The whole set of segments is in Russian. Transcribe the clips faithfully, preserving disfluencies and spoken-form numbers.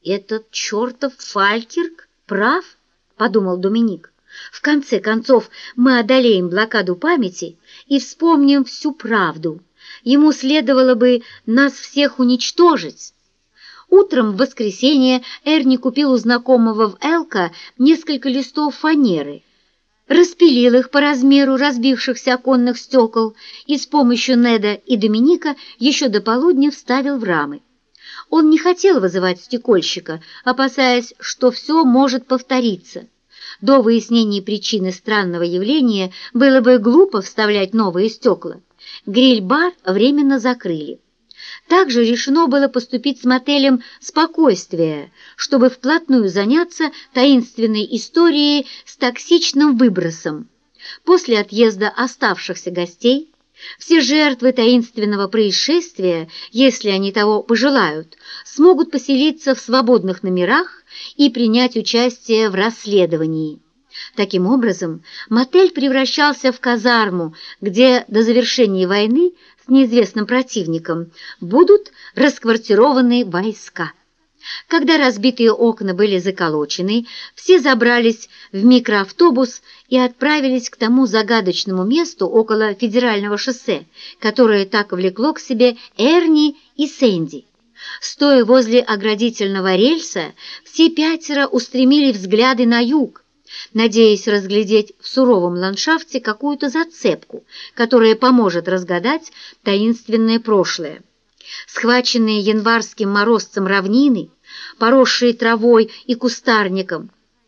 «Этот чертов Фалькирк прав», — подумал Доминик. «В конце концов мы одолеем блокаду памяти и вспомним всю правду. Ему следовало бы нас всех уничтожить». Утром в воскресенье Эрни купил у знакомого в Элко несколько листов фанеры, распилил их по размеру разбившихся оконных стекол и с помощью Неда и Доминика еще до полудня вставил в рамы. Он не хотел вызывать стекольщика, опасаясь, что все может повториться. До выяснения причины странного явления было бы глупо вставлять новые стекла. Гриль-бар временно закрыли. Также решено было поступить с мотелем «Спокойствие», чтобы вплотную заняться таинственной историей с токсичным выбросом. После отъезда оставшихся гостей все жертвы таинственного происшествия, если они того пожелают, смогут поселиться в свободных номерах и принять участие в расследовании. Таким образом, мотель превращался в казарму, где до завершения войны с неизвестным противником будут расквартированы войска. Когда разбитые окна были заколочены, все забрались в микроавтобус и отправились к тому загадочному месту около федерального шоссе, которое так влекло к себе Эрни и Сэнди. Стоя возле оградительного рельса, все пятеро устремили взгляды на юг, надеясь разглядеть в суровом ландшафте какую-то зацепку, которая поможет разгадать таинственное прошлое. Схваченные январским морозцем равнины, поросшие травой и кустарником,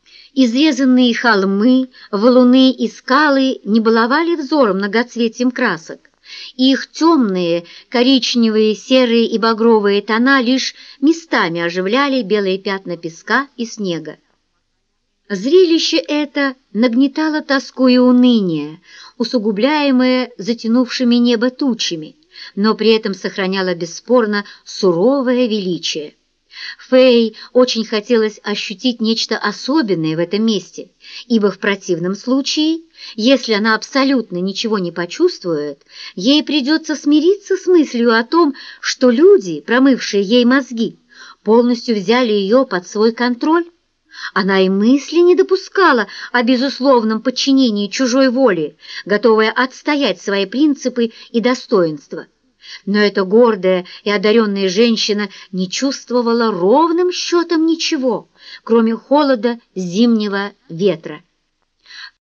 изрезанные холмы, валуны и скалы не баловали взором многоцветием красок, и их темные, коричневые, серые и багровые тона лишь местами оживляли белые пятна песка и снега. Зрелище это нагнетало тоску и уныние, усугубляемое затянувшими небо тучами, но при этом сохраняло бесспорно суровое величие. Фэй очень хотелось ощутить нечто особенное в этом месте, ибо в противном случае, если она абсолютно ничего не почувствует, ей придется смириться с мыслью о том, что люди, промывшие ей мозги, полностью взяли ее под свой контроль. Она и мысли не допускала о безусловном подчинении чужой воле, готовая отстоять свои принципы и достоинства. Но эта гордая и одаренная женщина не чувствовала ровным счетом ничего, кроме холода зимнего ветра.